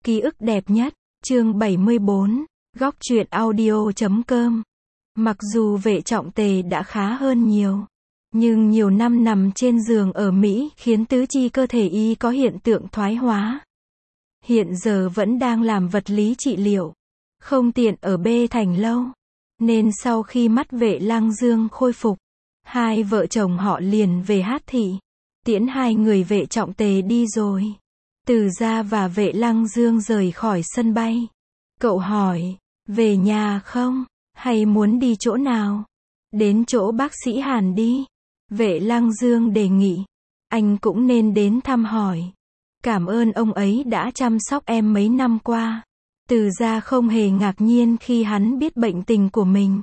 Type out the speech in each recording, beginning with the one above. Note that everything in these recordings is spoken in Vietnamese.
Ký ức đẹp nhất, chương 74, góc truyện audio.com. Mặc dù Vệ Trọng Tề đã khá hơn nhiều, nhưng nhiều năm nằm trên giường ở Mỹ khiến tứ chi cơ thể y có hiện tượng thoái hóa. Hiện giờ vẫn đang làm vật lý trị liệu, không tiện ở bê thành lâu, nên sau khi mắt Vệ Lăng Dương khôi phục, hai vợ chồng họ liền về Hát Thị, tiễn hai người Vệ Trọng Tề đi rồi. Từ Gia và Vệ Lăng Dương rời khỏi sân bay. Cậu hỏi, về nhà không? Hay muốn đi chỗ nào? Đến chỗ bác sĩ Hàn đi. Vệ Lăng Dương đề nghị. Anh cũng nên đến thăm hỏi. Cảm ơn ông ấy đã chăm sóc em mấy năm qua. Từ Gia không hề ngạc nhiên khi hắn biết bệnh tình của mình.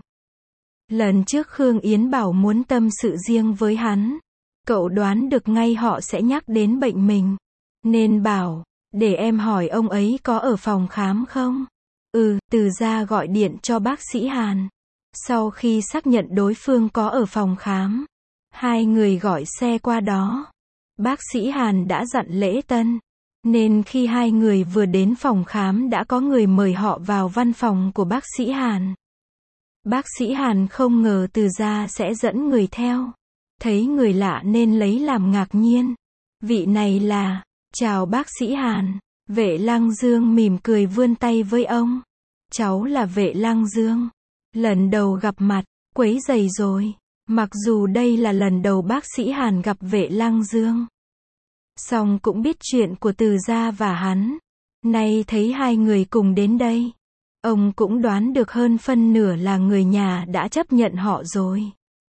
Lần trước Khương Yến bảo muốn tâm sự riêng với hắn. Cậu đoán được ngay họ sẽ nhắc đến bệnh mình. Nên bảo, để em hỏi ông ấy có ở phòng khám không? Từ Gia gọi điện cho bác sĩ Hàn. Sau khi xác nhận đối phương có ở phòng khám, hai người gọi xe qua đó. Bác sĩ Hàn đã dặn lễ tân, nên khi hai người vừa đến phòng khám đã có người mời họ vào văn phòng của bác sĩ Hàn. Bác sĩ Hàn không ngờ Từ Gia sẽ dẫn người theo. Thấy người lạ nên lấy làm ngạc nhiên. Vị này là... Chào bác sĩ Hàn. Vệ Lăng Dương mỉm cười vươn tay với ông. Cháu là Vệ Lăng Dương. Lần đầu gặp mặt, quấy rầy rồi. Mặc dù đây là lần đầu bác sĩ Hàn gặp Vệ Lăng Dương, song cũng biết chuyện của Từ Gia và hắn. Nay thấy hai người cùng đến đây, ông cũng đoán được hơn phân nửa là người nhà đã chấp nhận họ rồi.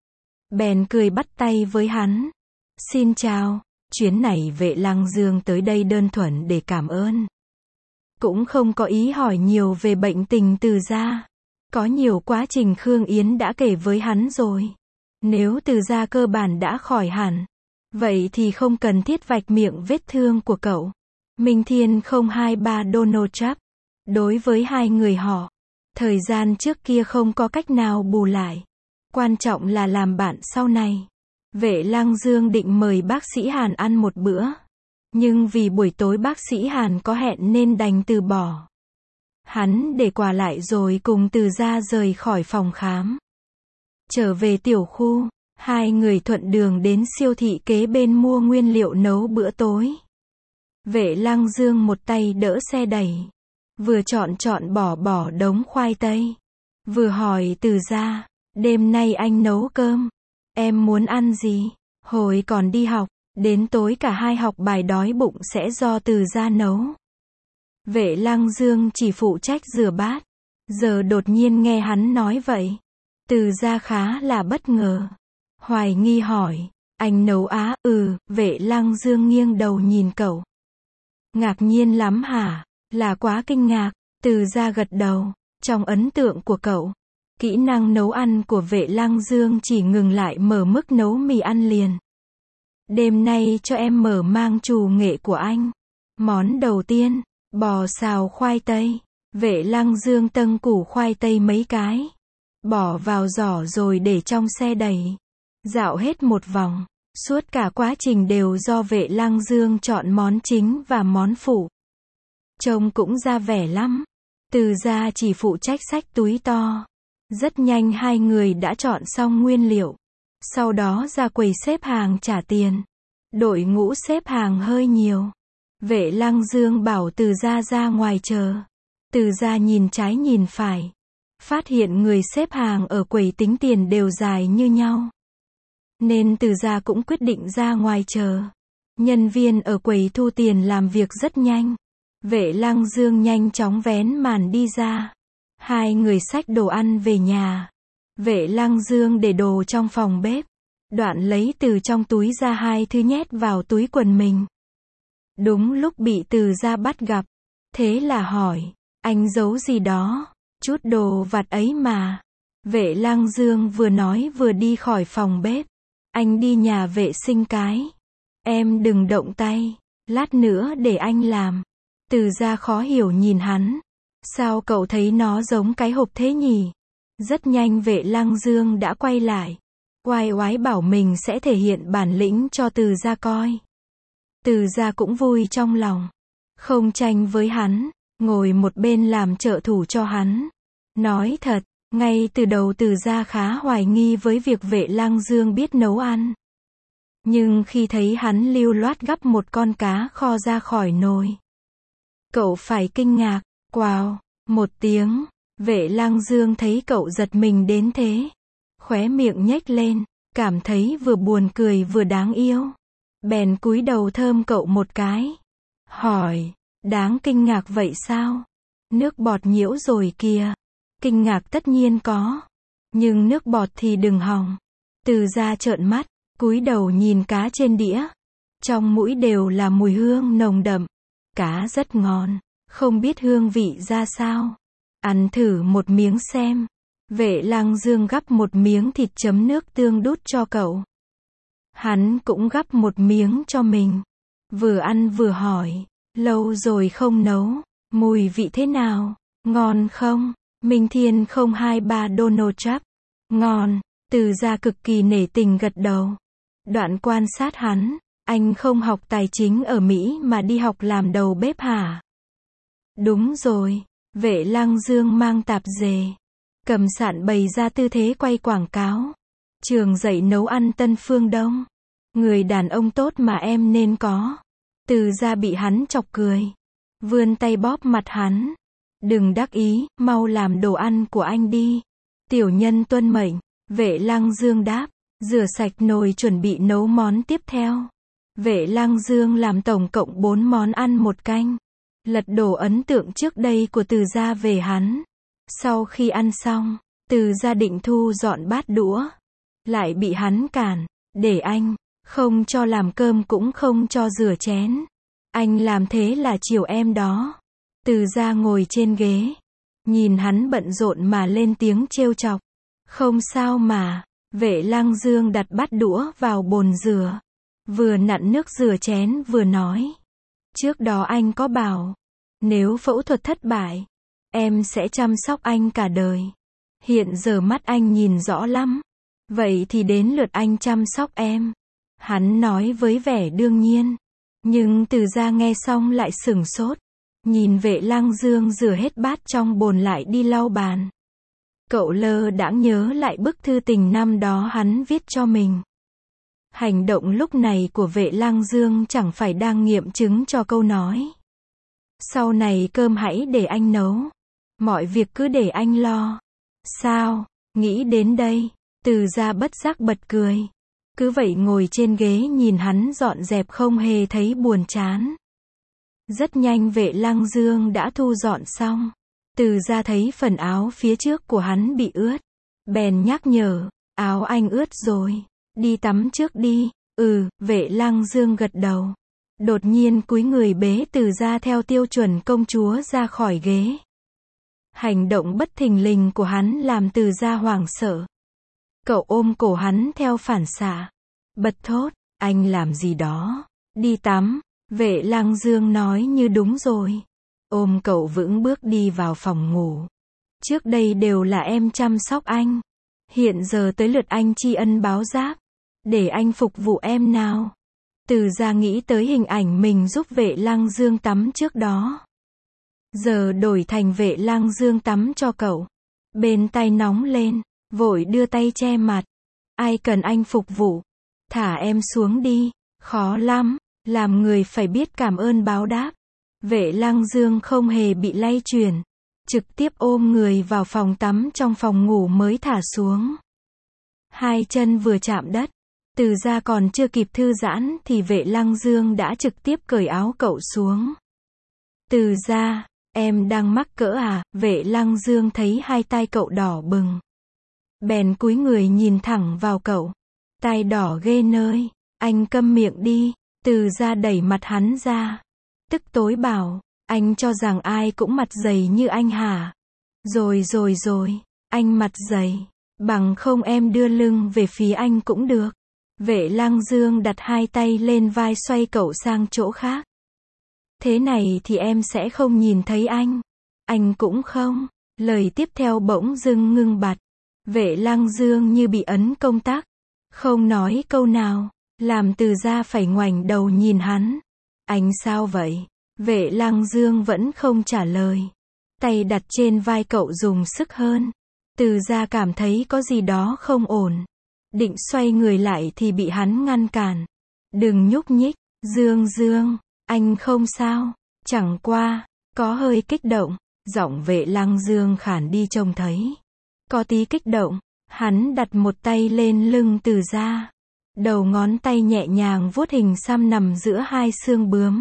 Bèn cười bắt tay với hắn. Xin chào. Chuyến này Vệ Lăng Dương tới đây đơn thuần để cảm ơn. Cũng không có ý hỏi nhiều về bệnh tình Từ Gia. Có nhiều quá trình Khương Yến đã kể với hắn rồi. Nếu Từ Gia cơ bản đã khỏi hẳn, vậy thì không cần thiết vạch miệng vết thương của cậu. Minh Thiên 023 Donald Trump. Đối với hai người họ, thời gian trước kia không có cách nào bù lại. Quan trọng là làm bạn sau này. Vệ Lăng Dương định mời bác sĩ Hàn ăn một bữa. Nhưng vì buổi tối bác sĩ Hàn có hẹn nên đành từ bỏ. Hắn để quà lại rồi cùng Từ Gia rời khỏi phòng khám. Trở về tiểu khu, hai người thuận đường đến siêu thị kế bên mua nguyên liệu nấu bữa tối. Vệ Lăng Dương một tay đỡ xe đẩy, vừa chọn bỏ đống khoai tây, vừa hỏi Từ Gia, đêm nay anh nấu cơm. Em muốn ăn gì? Hồi còn đi học, đến tối cả hai học bài đói bụng sẽ do Từ Gia nấu. Vệ Lăng Dương chỉ phụ trách rửa bát. Giờ đột nhiên nghe hắn nói vậy. Từ Gia khá là bất ngờ. Hoài nghi hỏi, anh nấu á? Vệ Lăng Dương nghiêng đầu nhìn cậu. Ngạc nhiên lắm hả? Là quá kinh ngạc. Từ Gia gật đầu. Trong ấn tượng của cậu, kỹ năng nấu ăn của Vệ Lăng Dương chỉ ngừng lại mở mức nấu mì ăn liền. Đêm nay cho em mở mang trù nghệ của anh. Món đầu tiên, bò xào khoai tây. Vệ Lăng Dương tâng củ khoai tây mấy cái, bỏ vào giỏ rồi để trong xe đẩy. Dạo hết một vòng, suốt cả quá trình đều do Vệ Lăng Dương chọn món chính và món phụ. Trông cũng ra vẻ lắm. Từ Gia chỉ phụ trách xách túi to. Rất nhanh hai người đã chọn xong nguyên liệu. Sau đó ra quầy xếp hàng trả tiền. Đội ngũ xếp hàng hơi nhiều. Vệ Lăng Dương bảo Từ Gia ra ngoài chờ. Từ Gia nhìn trái nhìn phải, phát hiện người xếp hàng ở quầy tính tiền đều dài như nhau. Nên Từ Gia cũng quyết định ra ngoài chờ. Nhân viên ở quầy thu tiền làm việc rất nhanh. Vệ Lăng Dương nhanh chóng vén màn đi ra. Hai người xách đồ ăn về nhà. Vệ Lăng Dương để đồ trong phòng bếp. Đoạn lấy từ trong túi ra hai thứ nhét vào túi quần mình. Đúng lúc bị Từ Gia bắt gặp. Thế là hỏi, anh giấu gì đó? Chút đồ vặt ấy mà. Vệ Lăng Dương vừa nói vừa đi khỏi phòng bếp. Anh đi nhà vệ sinh cái. Em đừng động tay. Lát nữa để anh làm. Từ Gia khó hiểu nhìn hắn. Sao cậu thấy nó giống cái hộp thế nhỉ? Rất nhanh Vệ Lăng Dương đã quay lại. Oai oái bảo mình sẽ thể hiện bản lĩnh cho Từ Gia coi. Từ Gia cũng vui trong lòng. Không tranh với hắn, ngồi một bên làm trợ thủ cho hắn. Nói thật, ngay từ đầu Từ Gia khá hoài nghi với việc Vệ Lang Dương biết nấu ăn. Nhưng khi thấy hắn lưu loát gắp một con cá kho ra khỏi nồi, cậu phải kinh ngạc. Wow, một tiếng, Vệ Lang Dương thấy cậu giật mình đến thế. Khóe miệng nhếch lên, cảm thấy vừa buồn cười vừa đáng yêu. Bèn cúi đầu thơm cậu một cái. Hỏi, đáng kinh ngạc vậy sao? Nước bọt nhiễu rồi kìa. Kinh ngạc tất nhiên có. Nhưng nước bọt thì đừng hòng. Từ Gia trợn mắt, cúi đầu nhìn cá trên đĩa. Trong mũi đều là mùi hương nồng đậm. Cá rất ngon, không biết hương vị ra sao. Ăn thử một miếng xem. Vệ Lang Dương gắp một miếng thịt chấm nước tương đút cho cậu. Hắn cũng gắp một miếng cho mình. Vừa ăn vừa hỏi, lâu rồi không nấu, mùi vị thế nào, ngon không? Minh Thiên 023 Donald Trump. Ngon. Từ Gia cực kỳ nể tình gật đầu. Đoạn quan sát hắn, anh không học tài chính ở Mỹ mà đi học làm đầu bếp hả? Đúng rồi. Vệ Lang Dương mang tạp dề, cầm sạn bày ra tư thế quay quảng cáo. Trường dạy nấu ăn Tân Phương Đông. Người đàn ông tốt mà em nên có. Từ Gia bị hắn chọc cười. Vươn tay bóp mặt hắn. Đừng đắc ý, mau làm đồ ăn của anh đi. Tiểu nhân tuân mệnh. Vệ Lang Dương đáp. Rửa sạch nồi chuẩn bị nấu món tiếp theo. Vệ Lang Dương làm tổng cộng 4 món ăn một canh. Lật đổ ấn tượng trước đây của Từ Gia về hắn. Sau khi ăn xong, Từ Gia định thu dọn bát đũa. Lại bị hắn cản. Để anh, không cho làm cơm cũng không cho rửa chén. Anh làm thế là chiều em đó. Từ Gia ngồi trên ghế. Nhìn hắn bận rộn mà lên tiếng trêu chọc. Không sao mà. Vệ Lang Dương đặt bát đũa vào bồn rửa. Vừa nặn nước rửa chén vừa nói. Trước đó anh có bảo, nếu phẫu thuật thất bại, em sẽ chăm sóc anh cả đời. Hiện giờ mắt anh nhìn rõ lắm. Vậy thì đến lượt anh chăm sóc em. Hắn nói với vẻ đương nhiên. Nhưng Từ Gia nghe xong lại sửng sốt. Nhìn Vệ Lang Dương rửa hết bát trong bồn lại đi lau bàn. Cậu lơ đãng nhớ lại bức thư tình năm đó hắn viết cho mình. Hành động lúc này của Vệ Lang Dương chẳng phải đang nghiệm chứng cho câu nói. Sau này cơm hãy để anh nấu. Mọi việc cứ để anh lo. Sao? Nghĩ đến đây, Từ Gia bất giác bật cười. Cứ vậy ngồi trên ghế nhìn hắn dọn dẹp không hề thấy buồn chán. Rất nhanh Vệ Lang Dương đã thu dọn xong. Từ Gia thấy phần áo phía trước của hắn bị ướt. Bèn nhắc nhở, áo anh ướt rồi. Đi tắm trước đi. Vệ Lang Dương gật đầu. Đột nhiên cúi người bế Từ Gia theo tiêu chuẩn công chúa ra khỏi ghế. Hành động bất thình lình của hắn làm Từ Gia hoảng sợ. Cậu ôm cổ hắn theo phản xạ. Bật thốt, anh làm gì đó? Đi tắm. Vệ Lang Dương nói như đúng rồi. Ôm cậu vững bước đi vào phòng ngủ. Trước đây đều là em chăm sóc anh. Hiện giờ tới lượt anh tri ân báo đáp. Để anh phục vụ em nào. Từ Gia nghĩ tới hình ảnh mình giúp Vệ Lang Dương tắm trước đó. Giờ đổi thành Vệ Lang Dương tắm cho cậu. Bên tai nóng lên, vội đưa tay che mặt. Ai cần anh phục vụ? Thả em xuống đi. Khó lắm, làm người phải biết cảm ơn báo đáp. Vệ Lang Dương không hề bị lay chuyển. Trực tiếp ôm người vào phòng tắm trong phòng ngủ mới thả xuống. Hai chân vừa chạm đất. Từ Gia còn chưa kịp thư giãn thì Vệ Lang Dương đã trực tiếp cởi áo cậu xuống. Từ Gia, em đang mắc cỡ à? Vệ Lang Dương thấy hai tai cậu đỏ bừng. Bèn cúi người nhìn thẳng vào cậu. Tai đỏ ghê nơi. Anh câm miệng đi. Từ Gia đẩy mặt hắn ra. Tức tối bảo, anh cho rằng ai cũng mặt dày như anh hả? Rồi, anh mặt dày. Bằng không em đưa lưng về phía anh cũng được. Vệ Lang Dương đặt hai tay lên vai xoay cậu sang chỗ khác. Thế này thì em sẽ không nhìn thấy anh. Anh cũng không. Lời tiếp theo bỗng dưng ngưng bặt. Vệ Lang Dương như bị ấn công tắc. Không nói câu nào. Làm Từ Gia phải ngoảnh đầu nhìn hắn. Anh sao vậy? Vệ Lăng Dương vẫn không trả lời. Tay đặt trên vai cậu dùng sức hơn. Từ Gia cảm thấy có gì đó không ổn. Định xoay người lại thì bị hắn ngăn cản. Đừng nhúc nhích, Dương, anh không sao. Chẳng qua, có hơi kích động. Giọng Vệ Lăng Dương khản đi trông thấy. Có tí kích động, hắn đặt một tay lên lưng Từ Gia. Đầu ngón tay nhẹ nhàng vuốt hình xăm nằm giữa hai xương bướm.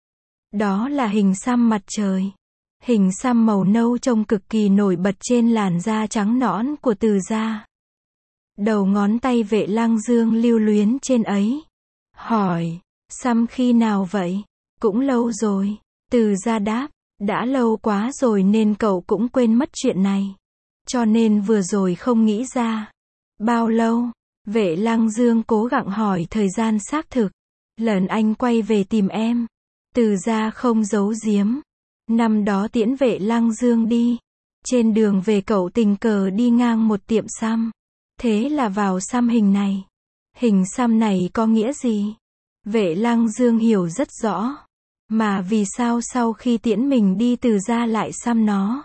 Đó là hình xăm mặt trời. Hình xăm màu nâu trông cực kỳ nổi bật trên làn da trắng nõn của Từ Gia. Đầu ngón tay Vệ Lăng Dương lưu luyến trên ấy. Hỏi, xăm khi nào vậy? Cũng lâu rồi. Từ Gia đáp, đã lâu quá rồi nên cậu cũng quên mất chuyện này. Cho nên vừa rồi không nghĩ ra. Bao lâu? Vệ Lăng Dương cố gắng hỏi thời gian xác thực. Lần anh quay về tìm em. Từ Gia không giấu giếm. Năm đó tiễn Vệ Lăng Dương đi. Trên đường về cậu tình cờ đi ngang một tiệm xăm. Thế là vào xăm hình này. Hình xăm này có nghĩa gì? Vệ Lăng Dương hiểu rất rõ. Mà vì sao sau khi tiễn mình đi Từ Gia lại xăm nó?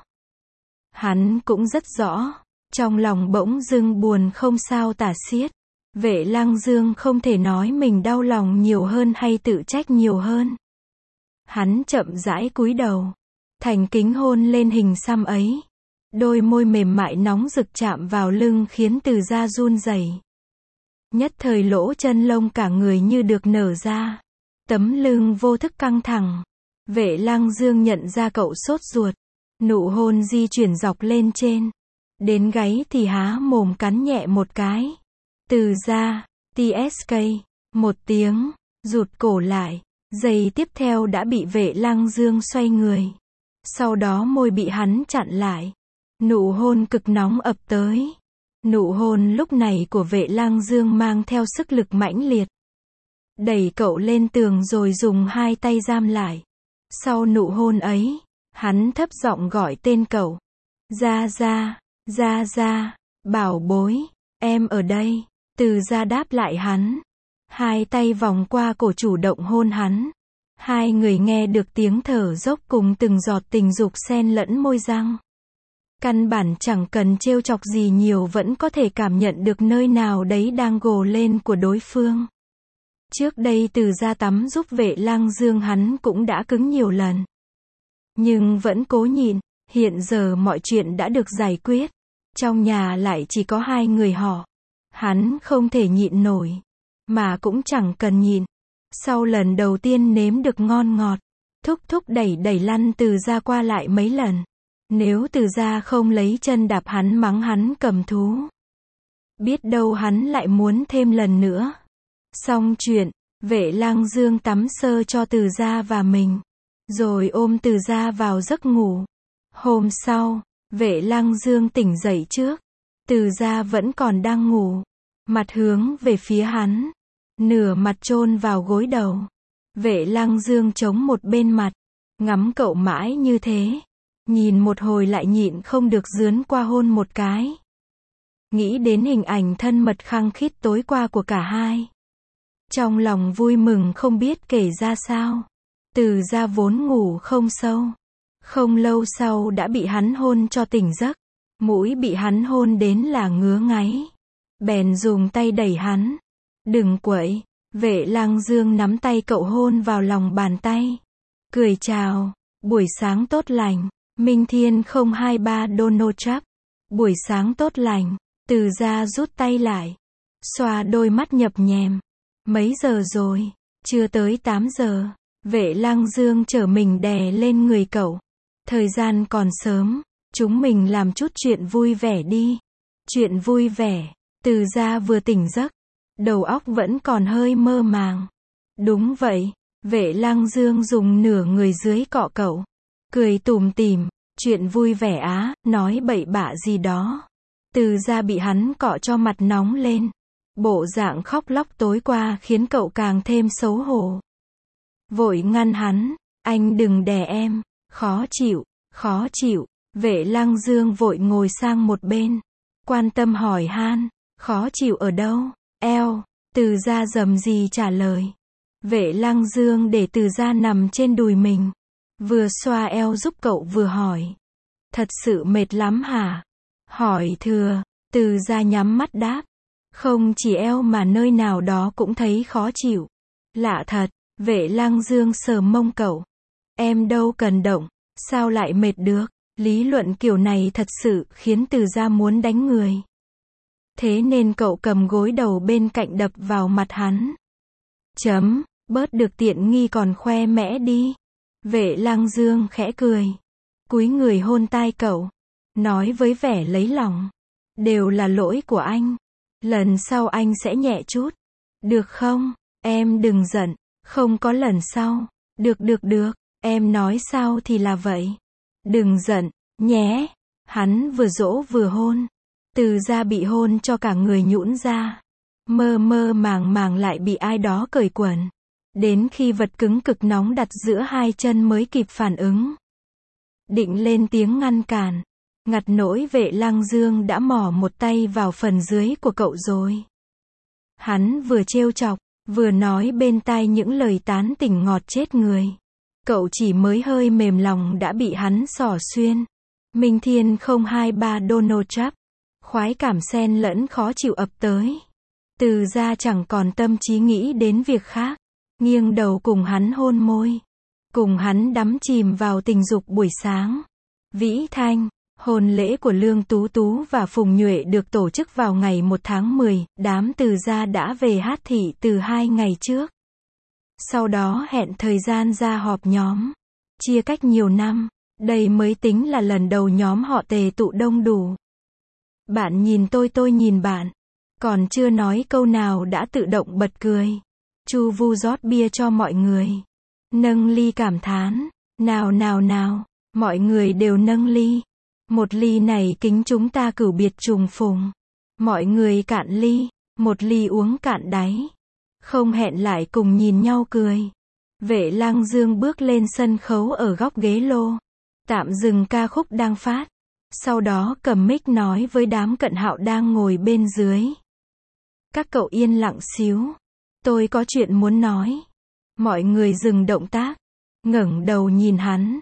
Hắn cũng rất rõ. Trong lòng bỗng dưng buồn không sao tả xiết. Vệ Lăng Dương không thể nói mình đau lòng nhiều hơn hay tự trách nhiều hơn. Hắn chậm rãi cúi đầu. Thành kính hôn lên hình xăm ấy. Đôi môi mềm mại nóng rực chạm vào lưng khiến Từ Gia run rẩy. Nhất thời lỗ chân lông cả người như được nở ra. Tấm lưng vô thức căng thẳng. Vệ Lăng Dương nhận ra cậu sốt ruột. Nụ hôn di chuyển dọc lên trên. Đến gáy thì há mồm cắn nhẹ một cái. Từ Gia, TSK, một tiếng, rụt cổ lại. Giây tiếp theo đã bị Vệ Lăng Dương xoay người. Sau đó môi bị hắn chặn lại. Nụ hôn cực nóng ập tới. Nụ hôn lúc này của Vệ Lăng Dương mang theo sức lực mãnh liệt. Đẩy cậu lên tường rồi dùng hai tay giam lại. Sau nụ hôn ấy, hắn thấp giọng gọi tên cậu. Gia, bảo bối, em ở đây. Từ Gia đáp lại hắn. Hai tay vòng qua cổ chủ động hôn hắn. Hai người nghe được tiếng thở dốc cùng từng giọt tình dục xen lẫn môi răng. Căn bản chẳng cần trêu chọc gì nhiều vẫn có thể cảm nhận được nơi nào đấy đang gồ lên của đối phương. Trước đây Từ Gia tắm giúp Vệ Lăng Dương hắn cũng đã cứng nhiều lần. Nhưng vẫn cố nhịn, hiện giờ mọi chuyện đã được giải quyết. Trong nhà lại chỉ có hai người họ. Hắn không thể nhịn nổi. Mà cũng chẳng cần nhịn. Sau lần đầu tiên nếm được ngon ngọt, thúc đẩy lăn Từ Gia qua lại mấy lần. Nếu Từ Gia không lấy chân đạp hắn mắng hắn cầm thú. Biết đâu hắn lại muốn thêm lần nữa. Xong chuyện, Vệ Lăng Dương tắm sơ cho Từ Gia và mình. Rồi ôm Từ Gia vào giấc ngủ. Hôm sau, Vệ Lăng Dương tỉnh dậy trước. Từ Gia vẫn còn đang ngủ. Mặt hướng về phía hắn. Nửa mặt chôn vào gối đầu. Vệ Lăng Dương chống một bên mặt. Ngắm cậu mãi như thế. Nhìn một hồi lại nhịn không được rướn qua hôn một cái. Nghĩ đến hình ảnh thân mật khăng khít tối qua của cả hai. Trong lòng vui mừng không biết kể ra sao. Từ Gia vốn ngủ không sâu. Không lâu sau đã bị hắn hôn cho tỉnh giấc. Mũi bị hắn hôn đến là ngứa ngáy. Bèn dùng tay đẩy hắn. Đừng quậy. Vệ Lăng Dương nắm tay cậu hôn vào lòng bàn tay. Cười chào. Buổi sáng tốt lành. Minh Thiên 023 Donald Trump. Buổi sáng tốt lành. Từ Gia rút tay lại. Xoa đôi mắt nhập nhèm. Mấy giờ rồi? Chưa tới 8 giờ. Vệ Lăng Dương chở mình đè lên người cậu. Thời gian còn sớm. Chúng mình làm chút chuyện vui vẻ đi. Chuyện vui vẻ. Từ Gia vừa tỉnh giấc. Đầu óc vẫn còn hơi mơ màng. Đúng vậy. Vệ Lăng Dương dùng nửa người dưới cọ cậu. Cười tủm tỉm. Chuyện vui vẻ á, nói bậy bạ gì đó. Từ Gia bị hắn cọ cho mặt nóng lên. Bộ dạng khóc lóc tối qua khiến cậu càng thêm xấu hổ. Vội ngăn hắn. Anh đừng đè em. Khó chịu. Vệ Lăng Dương vội ngồi sang một bên. Quan tâm hỏi han. Khó chịu ở đâu? Eo. Từ Gia rầm rì trả lời. Vệ Lăng Dương để Từ Gia nằm trên đùi mình. Vừa xoa eo giúp cậu vừa hỏi. Thật sự mệt lắm hả? Hỏi thừa. Từ Gia nhắm mắt đáp. Không chỉ eo mà nơi nào đó cũng thấy khó chịu. Lạ thật. Vệ Lăng Dương sờ mông cậu. Em đâu cần động. Sao lại mệt được? Lý luận kiểu này thật sự khiến Từ Gia muốn đánh người. Thế nên cậu cầm gối đầu bên cạnh đập vào mặt hắn. Bớt được tiện nghi còn khoe mẽ đi. Vệ Lăng Dương khẽ cười. Cúi người hôn tai cậu. Nói với vẻ lấy lòng. Đều là lỗi của anh. Lần sau anh sẽ nhẹ chút. Được không? Em đừng giận. Không có lần sau. Được. Em nói sao thì là vậy. Đừng giận, nhé. Hắn vừa dỗ vừa hôn. Từ Gia bị hôn cho cả người nhũn ra. Mơ màng lại bị ai đó cởi quần. Đến khi vật cứng cực nóng đặt giữa hai chân mới kịp phản ứng. Định lên tiếng ngăn cản. Ngặt nỗi Vệ Lăng Dương đã mò một tay vào phần dưới của cậu rồi. Hắn vừa trêu chọc, vừa nói bên tai những lời tán tỉnh ngọt chết người. Cậu chỉ mới hơi mềm lòng đã bị hắn xỏ xuyên. Minh Thiên 023 Donald Trump. Khoái cảm xen lẫn khó chịu ập tới. Từ Gia chẳng còn tâm trí nghĩ đến việc khác. Nghiêng đầu cùng hắn hôn môi. Cùng hắn đắm chìm vào tình dục buổi sáng. Vĩ Thanh. Hôn lễ của Lương Tú Tú và Phùng Nhuệ được tổ chức vào ngày 1 tháng 10, đám Từ Gia đã về Hát Thị từ 2 ngày trước. Sau đó hẹn thời gian ra họp nhóm. Chia cách nhiều năm, đây mới tính là lần đầu nhóm họ tề tụ đông đủ. Bạn nhìn tôi nhìn bạn. Còn chưa nói câu nào đã tự động bật cười. Chu Vu rót bia cho mọi người. Nâng ly cảm thán. Nào, mọi người đều nâng ly. Một ly này kính chúng ta cửu biệt trùng phùng. Mọi người cạn ly. Một ly uống cạn đáy. Không hẹn lại cùng nhìn nhau cười. Vệ Lăng Dương bước lên sân khấu ở góc ghế lô. Tạm dừng ca khúc đang phát. Sau đó cầm mic nói với đám Cận Hạo đang ngồi bên dưới. Các cậu yên lặng xíu. Tôi có chuyện muốn nói. Mọi người dừng động tác. Ngẩng đầu nhìn hắn.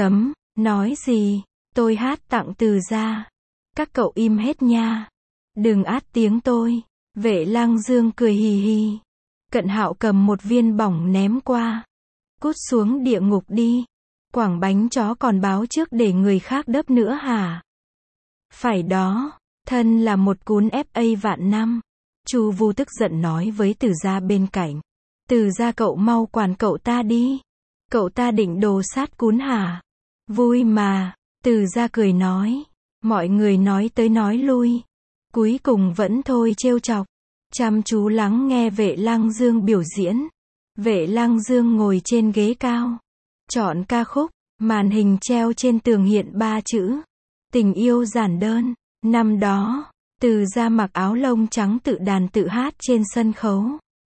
Nói gì? Tôi hát tặng Từ Gia. Các cậu im hết nha. Đừng át tiếng tôi. Vệ Lăng Dương cười hì hì. Cận Hạo cầm một viên bỏng ném qua. Cút xuống địa ngục đi. Quảng bánh chó còn báo trước để người khác đớp nữa hả? Phải đó. Thân là một cún FA vạn năm. Chu Vu tức giận nói với Từ Gia bên cạnh. Từ Gia cậu mau quản cậu ta đi. Cậu ta định đồ sát cún hả? Vui mà. Từ Gia cười nói. Mọi người nói tới nói lui. Cuối cùng vẫn thôi trêu chọc. Chăm chú lắng nghe Vệ Lăng Dương biểu diễn. Vệ Lăng Dương ngồi trên ghế cao. Chọn ca khúc. Màn hình treo trên tường hiện 3 chữ. Tình yêu giản đơn. Năm đó, Từ Gia mặc áo lông trắng tự đàn tự hát trên sân khấu.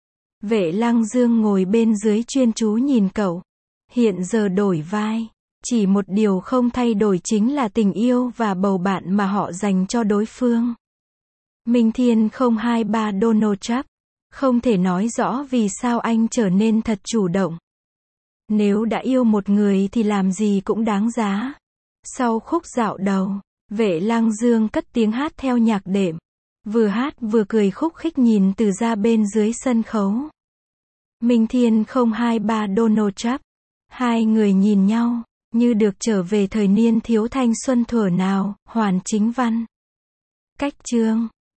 Vệ Lăng Dương ngồi bên dưới chuyên chú nhìn cậu. Hiện giờ đổi vai. Chỉ một điều không thay đổi chính là tình yêu và bầu bạn mà họ dành cho đối phương. Minh Thiên 023 Donald Trump. Không thể nói rõ vì sao anh trở nên thật chủ động. Nếu đã yêu một người thì làm gì cũng đáng giá. Sau khúc dạo đầu, Vệ Lăng Dương cất tiếng hát theo nhạc đệm. Vừa hát vừa cười khúc khích nhìn Từ Gia bên dưới sân khấu. Minh Thiên 023 Donald Trump. Hai người nhìn nhau, như được trở về thời niên thiếu thanh xuân thuở nào, Hoàn Chính Văn. Cách chương